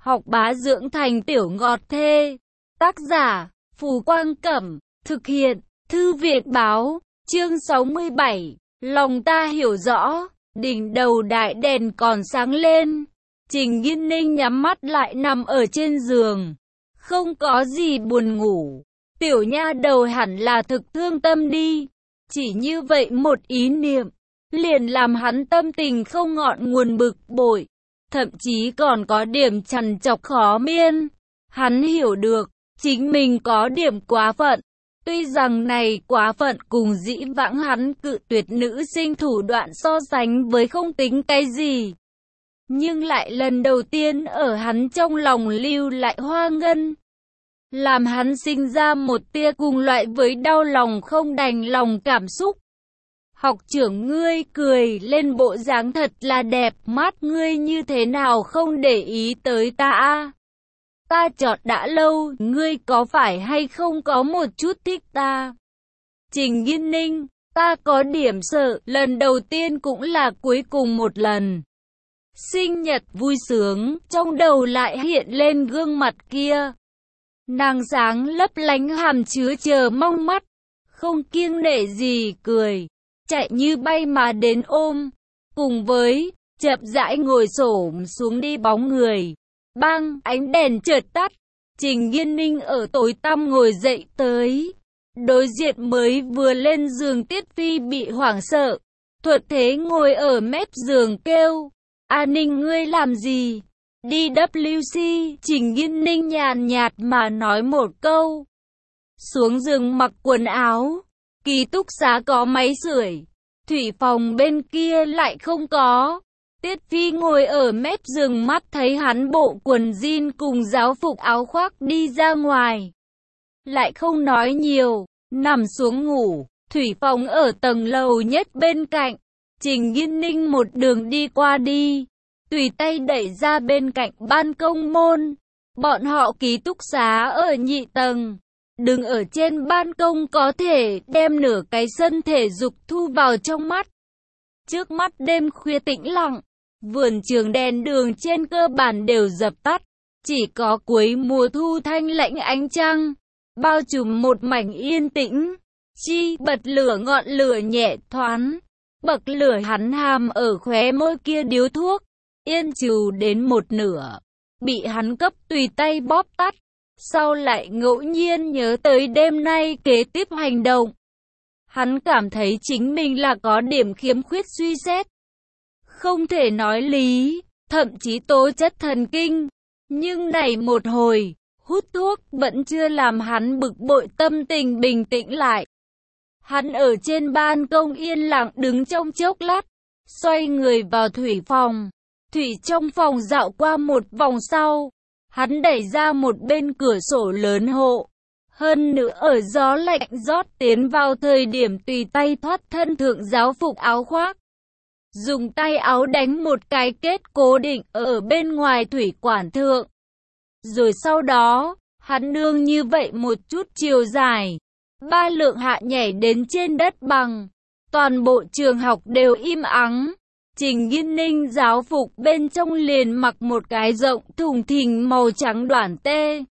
Học bá dưỡng thành tiểu ngọt thê. Tác giả, Phù Quang Cẩm. Thực hiện, Thư viện Báo. Chương 67. Lòng ta hiểu rõ. Đỉnh đầu đại đèn còn sáng lên. Trình Nghiên Ninh nhắm mắt lại nằm ở trên giường. Không có gì buồn ngủ. Tiểu nha đầu hẳn là thực thương tâm đi. Chỉ như vậy một ý niệm, liền làm hắn tâm tình không ngọn nguồn bực bội. Thậm chí còn có điểm trằn trọc khó miên. Hắn hiểu được, chính mình có điểm quá phận. Tuy rằng này quá phận cùng dĩ vãng hắn cự tuyệt nữ sinh thủ đoạn so sánh với không tính cái gì. Nhưng lại lần đầu tiên ở hắn trong lòng lưu lại hoa ngân. Làm hắn sinh ra một tia cùng loại với đau lòng không đành lòng cảm xúc. Học trưởng ngươi cười lên bộ dáng thật là đẹp, mắt ngươi như thế nào không để ý tới ta a? Ta chọn đã lâu, ngươi có phải hay không có một chút thích ta? Trình Nghiên Ninh, ta có điểm sợ, lần đầu tiên cũng là cuối cùng một lần. Sinh nhật vui sướng, trong đầu lại hiện lên gương mặt kia. Nàng sáng lấp lánh hàm chứa chờ mong mắt, không kiêng nể gì cười, chạy như bay mà đến ôm, cùng với chậm rãi ngồi xổm xuống đi bóng người. Bang, ánh đèn chợt tắt, Trình Nghiên Ninh ở tối tăm ngồi dậy tới. Đối diện mới vừa lên giường Tiết Phi bị hoảng sợ, thuận thế ngồi ở mép giường kêu, A Ninh ngươi làm gì? Đi WC, Trình Nghiên Ninh nhàn nhạt mà nói một câu. Xuống giường mặc quần áo, ký túc xá có máy sưởi, thủy phòng bên kia lại không có. Tiết Phi ngồi ở mép giường mắt thấy hắn bộ quần jean cùng giáo phục áo khoác đi ra ngoài. Lại không nói nhiều, nằm xuống ngủ, thủy phòng ở tầng lầu nhất bên cạnh. Trình Nghiên Ninh một đường đi qua đi, tùy tay đẩy ra bên cạnh ban công môn. Bọn họ ký túc xá ở nhị tầng. Đứng ở trên ban công có thể đem nửa cái sân thể dục thu vào trong mắt. Trước mắt đêm khuya tĩnh lặng, vườn trường đèn đường trên cơ bản đều dập tắt. Chỉ có cuối mùa thu thanh lãnh ánh trăng, bao trùm một mảnh yên tĩnh. Chi bật lửa ngọn lửa nhẹ thoáng, bậc lửa hắn hàm ở khóe môi kia điếu thuốc, yên trừ đến một nửa, bị hắn cấp tùy tay bóp tắt. Sau lại ngẫu nhiên nhớ tới đêm nay kế tiếp hành động. Hắn cảm thấy chính mình là có điểm khiếm khuyết suy xét, không thể nói lý, thậm chí tố chất thần kinh. Nhưng này một hồi, hút thuốc vẫn chưa làm hắn bực bội tâm tình bình tĩnh lại. Hắn ở trên ban công yên lặng đứng trong chốc lát, xoay người vào thủy phòng. Thủy trong phòng dạo qua một vòng sau, hắn đẩy ra một bên cửa sổ lớn hộ. Hơn nữa ở gió lạnh rót tiến vào thời điểm tùy tay thoát thân thượng giáo phục áo khoác. Dùng tay áo đánh một cái kết cố định ở bên ngoài thủy quản thượng. Rồi sau đó, hắn nương như vậy một chút chiều dài, 3 lượng hạ nhảy đến trên đất bằng. Toàn bộ trường học đều im ắng. Trình Nghiên Ninh giáo phục bên trong liền mặc một cái rộng thùng thình màu trắng đoản tê.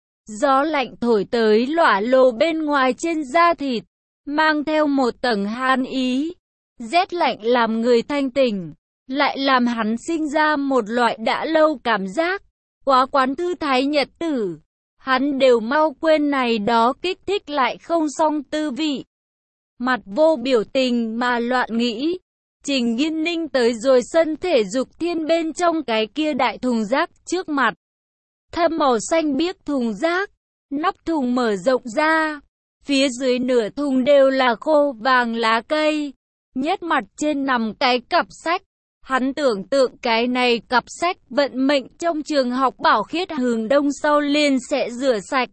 Gió lạnh thổi tới lỏa lồ bên ngoài trên da thịt, mang theo một tầng hàn ý. Rét lạnh làm người thanh tỉnh, lại làm hắn sinh ra một loại đã lâu cảm giác. Quá quán thư thái nhật tử, hắn đều mau quên này đó kích thích lại không xong tư vị. Mặt vô biểu tình mà loạn nghĩ. Trình Nghiên Ninh tới rồi sân thể dục thiên bên trong cái kia đại thùng rác trước mặt. Thâm màu xanh biếc thùng rác, nắp thùng mở rộng ra. Phía dưới nửa thùng đều là khô vàng lá cây. Nhất mặt trên nằm cái cặp sách. Hắn tưởng tượng cái này cặp sách vận mệnh trong trường học bảo khiết hướng đông sau liền sẽ rửa sạch.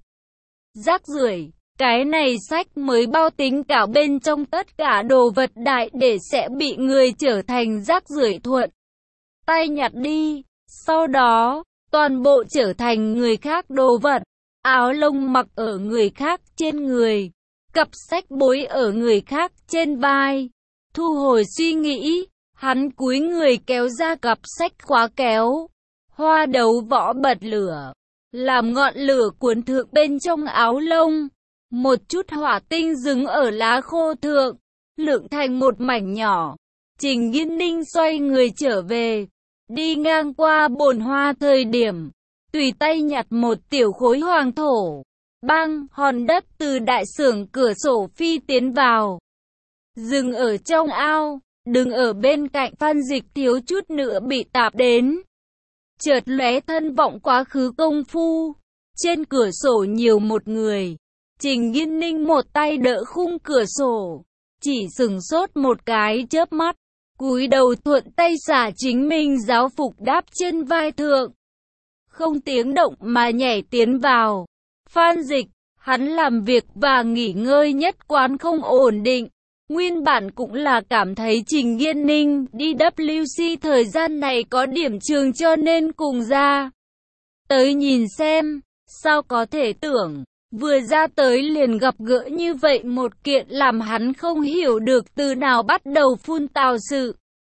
Rác rưởi. Cái này sách mới bao tính cả bên trong tất cả đồ vật đại để sẽ bị người trở thành rác rưởi thuận tay nhặt đi. Sau đó, toàn bộ trở thành người khác đồ vật. Áo lông mặc ở người khác trên người, cặp sách bối ở người khác trên vai. Thu hồi suy nghĩ, hắn cúi người kéo ra cặp sách khóa kéo. Hoa đấu võ bật lửa, làm ngọn lửa cuốn thượng bên trong áo lông. Một chút hỏa tinh dừng ở lá khô thượng, lượng thành một mảnh nhỏ. Trình Nghiên Ninh xoay người trở về, đi ngang qua bồn hoa thời điểm, tùy tay nhặt một tiểu khối hoàng thổ. Bang, hòn đất từ đại sưởng cửa sổ phi tiến vào. Dừng ở trong ao, đứng ở bên cạnh Phan Dịch thiếu chút nữa bị tạp đến. Chợt lóe thân vọng quá khứ công phu, trên cửa sổ nhiều một người. Trình Nghiên Ninh một tay đỡ khung cửa sổ, chỉ sừng sốt một cái chớp mắt, cúi đầu thuận tay xả chính mình giáo phục đáp trên vai thượng. Không tiếng động mà nhảy tiến vào. Phan Dịch, hắn làm việc và nghỉ ngơi nhất quán không ổn định. Nguyên bản cũng là cảm thấy Trình Nghiên Ninh đi WC thời gian này có điểm trường cho nên cùng ra tới nhìn xem, sao có thể tưởng, vừa ra tới liền gặp gỡ như vậy một kiện làm hắn không hiểu được từ nào bắt đầu phun tào sự.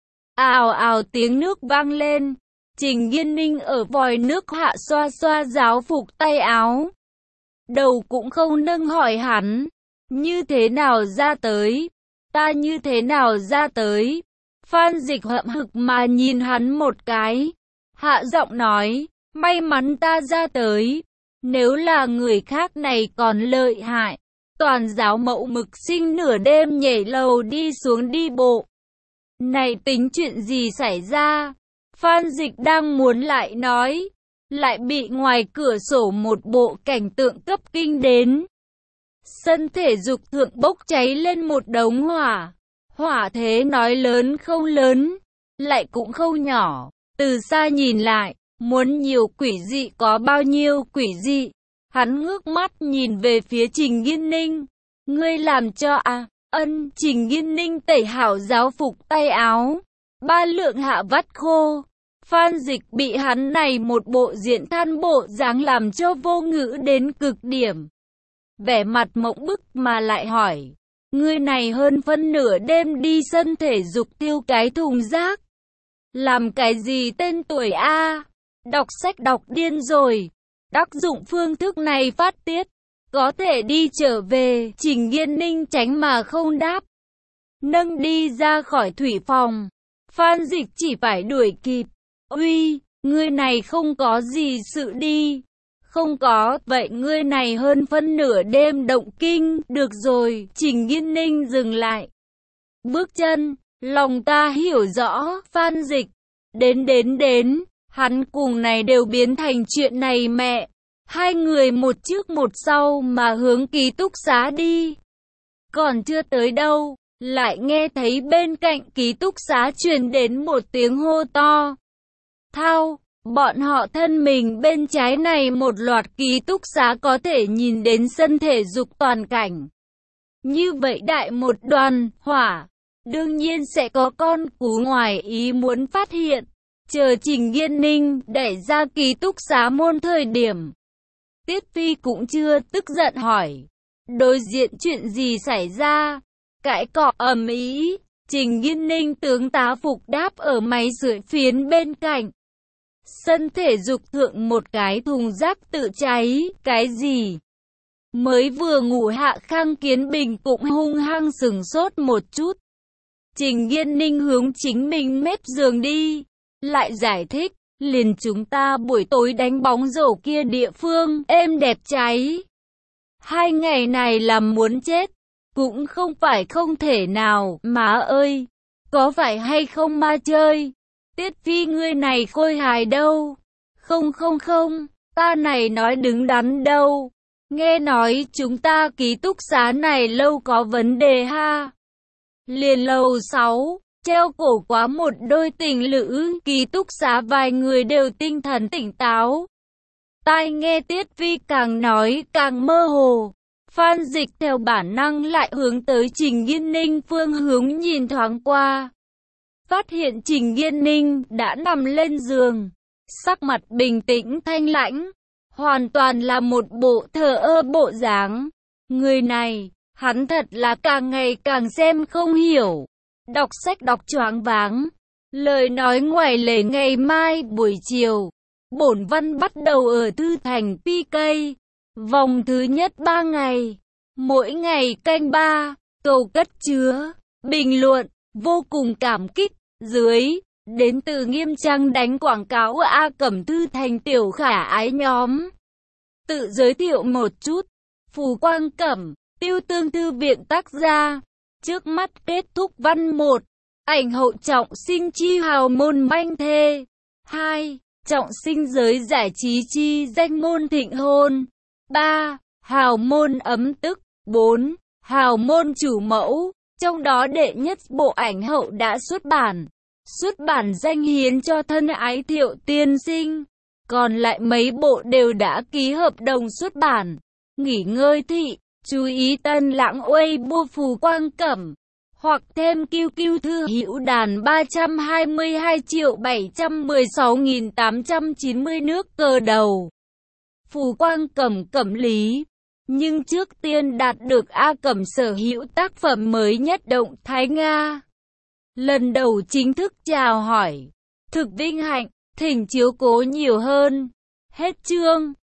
Ào ào tiếng nước vang lên, Trình Nghiên Ninh ở vòi nước hạ xoa xoa giáo phục tay áo. Đầu cũng không nâng hỏi hắn, như thế nào ra tới? Ta như thế nào ra tới? Phan Dịch hậm hực mà nhìn hắn một cái, hạ giọng nói, may mắn ta ra tới, nếu là người khác này còn lợi hại. Toàn giáo mẫu mực sinh nửa đêm nhảy lầu đi xuống đi bộ. Này tính chuyện gì xảy ra? Phan Dịch đang muốn lại nói, lại bị ngoài cửa sổ một bộ cảnh tượng cấp kinh đến. Sân thể dục thượng bốc cháy lên một đống hỏa. Hỏa thế nói lớn không lớn, lại cũng không nhỏ. Từ xa nhìn lại, muốn nhiều quỷ dị có bao nhiêu quỷ dị. Hắn ngước mắt nhìn về phía Trình Nghiên Ninh. Ngươi làm cho ân. Trình Nghiên Ninh tẩy hảo giáo phục tay áo, 3 lượng hạ vắt khô. Phan Dịch bị hắn này một bộ diện than bộ dáng làm cho vô ngữ đến cực điểm. Vẻ mặt mộng bức mà lại hỏi, ngươi này hơn phân nửa đêm đi sân thể dục tiêu cái thùng rác. Làm cái gì tên tuổi a? Đọc sách đọc điên rồi. Đắc dụng phương thức này phát tiết, có thể đi trở về. Trình Nghiên Ninh tránh mà không đáp, nâng đi ra khỏi thủy phòng. Phan Dịch chỉ phải đuổi kịp. Uy, ngươi này không có gì sự đi. Không có, vậy ngươi này hơn phân nửa đêm động kinh. Được rồi, Trình Nghiên Ninh dừng lại bước chân. Lòng ta hiểu rõ, Phan Dịch. Đến, hắn cùng này đều biến thành chuyện này mẹ. Hai người một trước một sau mà hướng ký túc xá đi. Còn chưa tới đâu, lại nghe thấy bên cạnh ký túc xá truyền đến một tiếng hô to. Thao, bọn họ thân mình bên trái này một loạt ký túc xá có thể nhìn đến sân thể dục toàn cảnh. Như vậy đại một đoàn hỏa, đương nhiên sẽ có con cú ngoài ý muốn phát hiện. Chờ Trình Nghiên Ninh đẩy ra ký túc xá môn thời điểm, Tiết Phi cũng chưa tức giận hỏi, đối diện chuyện gì xảy ra? Cãi cọ ầm ĩ. Trình Nghiên Ninh tướng tá phục đáp ở máy sưởi phiến bên cạnh. Sân thể dục thượng một cái thùng rác tự cháy. Cái gì? Mới vừa ngủ hạ Khang Kiến Bình cũng hung hăng sừng sốt một chút. Trình Nghiên Ninh hướng chính mình mép giường đi, lại giải thích, liền chúng ta buổi tối đánh bóng rổ kia địa phương êm đẹp cháy. 2 ngày này làm muốn chết, cũng không phải không thể nào. Má ơi, có phải hay không ma chơi? Tiết Phi ngươi này khôi hài đâu? Không, ta này nói đứng đắn đâu. Nghe nói chúng ta ký túc xá này lâu có vấn đề ha. Liền lầu 6, treo cổ quá một đôi tình lữ, ký túc xá vài người đều tinh thần tỉnh táo. Tai nghe Tiết Phi càng nói càng mơ hồ. Phan Dịch theo bản năng lại hướng tới Trình Nghiên Ninh phương hướng nhìn thoáng qua. Phát hiện Trình Nghiên Ninh đã nằm lên giường, sắc mặt bình tĩnh thanh lãnh, hoàn toàn là một bộ thờ ơ bộ dáng. Người này, hắn thật là càng ngày càng xem không hiểu. Đọc sách đọc choáng váng, lời nói ngoài lề ngày mai buổi chiều, Bổn văn bắt đầu ở Thư Thành PK. Vòng thứ nhất 3 ngày. Mỗi ngày canh 3. Cầu cất chứa. Bình luận. Vô cùng cảm kích. Dưới. Đến từ Nghiêm Trang đánh quảng cáo A Cẩm Thư Thành tiểu khả ái nhóm. Tự giới thiệu một chút. Phù Quang Cẩm, Tiêu Tương Thư viện tác gia. Trước mắt kết thúc văn 1. Ảnh hậu trọng sinh chi hào môn manh thê. 2. Trọng sinh giới giải trí chi danh môn thịnh hôn. 3. Hào môn ấm tức. 4. Hào môn chủ mẫu. Trong đó đệ nhất bộ ảnh hậu đã xuất bản. Xuất bản danh hiến cho thân ái Thiệu tiên sinh. Còn lại mấy bộ đều đã ký hợp đồng xuất bản. Nghỉ ngơi thị, chú ý Tân Lãng Weibo Phù Quang Cẩm. Hoặc thêm QQ thư hữu đàn 322.716.890 nước cờ đầu. Phù Quang Cẩm Cẩm Lý. Nhưng trước tiên đạt được A Cẩm sở hữu tác phẩm mới nhất Động Thái Nga. Lần đầu chính thức chào hỏi. Thực vinh hạnh, thỉnh chiếu cố nhiều hơn. Hết chương.